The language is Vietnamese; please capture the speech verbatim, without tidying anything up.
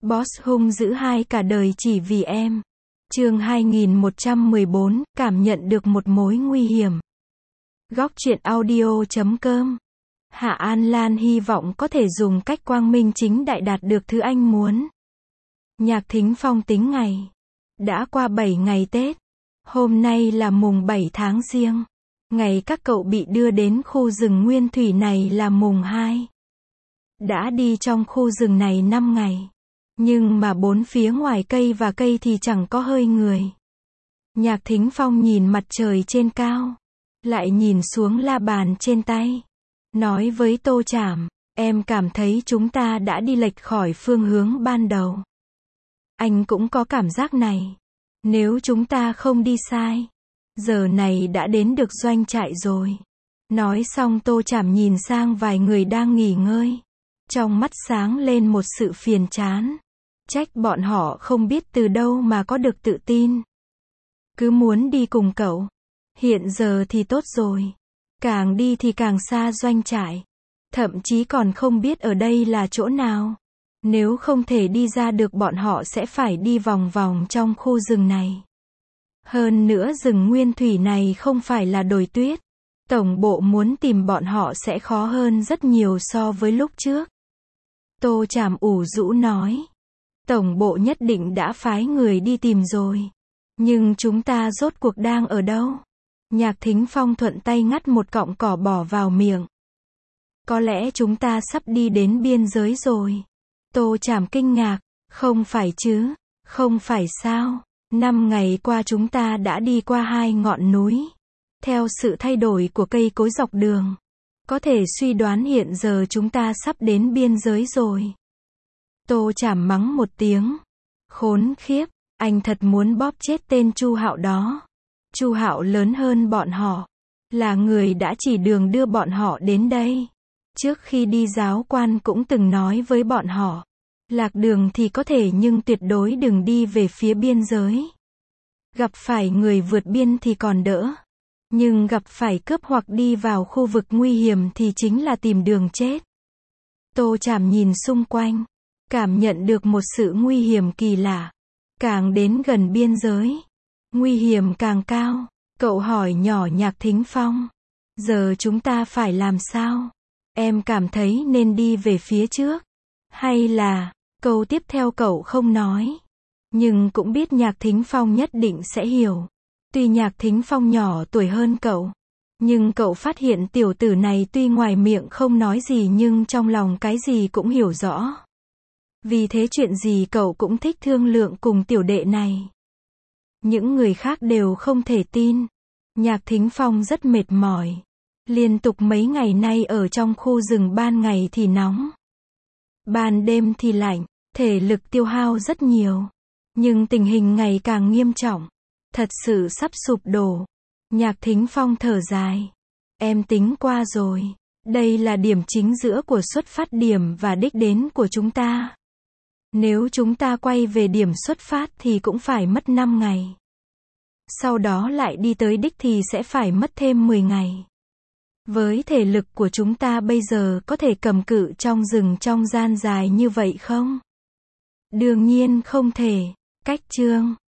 Boss hung dữ hai cả đời chỉ vì em. Chương hai nghìn một trăm mười bốn, cảm nhận được một mối nguy hiểm. Góc truyện audio chấm com. Hạ An Lan hy vọng có thể dùng cách quang minh chính đại đạt được thứ anh muốn. Nhạc Thính Phong tính ngày. Đã qua bảy ngày Tết. Hôm nay là mùng bảy tháng Giêng. Ngày các cậu bị đưa đến khu rừng nguyên thủy này là mùng hai. Đã đi trong khu rừng này năm ngày. Nhưng mà bốn phía ngoài cây và cây thì chẳng có hơi người. Nhạc Thính Phong nhìn mặt trời trên cao. Lại nhìn xuống la bàn trên tay. Nói với Tô Trảm, em cảm thấy chúng ta đã đi lệch khỏi phương hướng ban đầu. Anh cũng có cảm giác này. Nếu chúng ta không đi sai, giờ này đã đến được doanh trại rồi. Nói xong Tô Trảm nhìn sang vài người đang nghỉ ngơi. Trong mắt sáng lên một sự phiền chán. Trách bọn họ không biết từ đâu mà có được tự tin. Cứ muốn đi cùng cậu. Hiện giờ thì tốt rồi. Càng đi thì càng xa doanh trại. Thậm chí còn không biết ở đây là chỗ nào. Nếu không thể đi ra được bọn họ sẽ phải đi vòng vòng trong khu rừng này. Hơn nữa rừng nguyên thủy này không phải là đồi tuyết. Tổng bộ muốn tìm bọn họ sẽ khó hơn rất nhiều so với lúc trước. Tô Trảm ủ rũ nói. Tổng bộ nhất định đã phái người đi tìm rồi. Nhưng chúng ta rốt cuộc đang ở đâu? Nhạc Thính Phong thuận tay ngắt một cọng cỏ bỏ vào miệng. Có lẽ chúng ta sắp đi đến biên giới rồi. Tô Trảm kinh ngạc. Không phải chứ? Không phải sao? Năm ngày qua chúng ta đã đi qua hai ngọn núi. Theo sự thay đổi của cây cối dọc đường, có thể suy đoán hiện giờ chúng ta sắp đến biên giới rồi. Tô Trảm mắng một tiếng. Khốn khiếp, anh thật muốn bóp chết tên Chu Hạo đó. Chu Hạo lớn hơn bọn họ, là người đã chỉ đường đưa bọn họ đến đây. Trước khi đi giáo quan cũng từng nói với bọn họ, lạc đường thì có thể nhưng tuyệt đối đừng đi về phía biên giới. Gặp phải người vượt biên thì còn đỡ. Nhưng gặp phải cướp hoặc đi vào khu vực nguy hiểm thì chính là tìm đường chết. Tô Trảm nhìn xung quanh, cảm nhận được một sự nguy hiểm kỳ lạ. Càng đến gần biên giới, nguy hiểm càng cao. Cậu hỏi nhỏ Nhạc Thính Phong, giờ chúng ta phải làm sao? Em cảm thấy nên đi về phía trước, hay là... Câu tiếp theo cậu không nói. Nhưng cũng biết Nhạc Thính Phong nhất định sẽ hiểu. Tuy Nhạc Thính Phong nhỏ tuổi hơn cậu, nhưng cậu phát hiện tiểu tử này tuy ngoài miệng không nói gì nhưng trong lòng cái gì cũng hiểu rõ. Vì thế chuyện gì cậu cũng thích thương lượng cùng tiểu đệ này. Những người khác đều không thể tin. Nhạc Thính Phong rất mệt mỏi. Liên tục mấy ngày nay ở trong khu rừng ban ngày thì nóng. Ban đêm thì lạnh. Thể lực tiêu hao rất nhiều. Nhưng tình hình ngày càng nghiêm trọng. Thật sự sắp sụp đổ. Nhạc Thính Phong thở dài. Em tính qua rồi. Đây là điểm chính giữa của xuất phát điểm và đích đến của chúng ta. Nếu chúng ta quay về điểm xuất phát thì cũng phải mất năm ngày. Sau đó lại đi tới đích thì sẽ phải mất thêm mười ngày. Với thể lực của chúng ta bây giờ có thể cầm cự trong rừng trong gian dài như vậy không? Đương nhiên không thể. Cách chương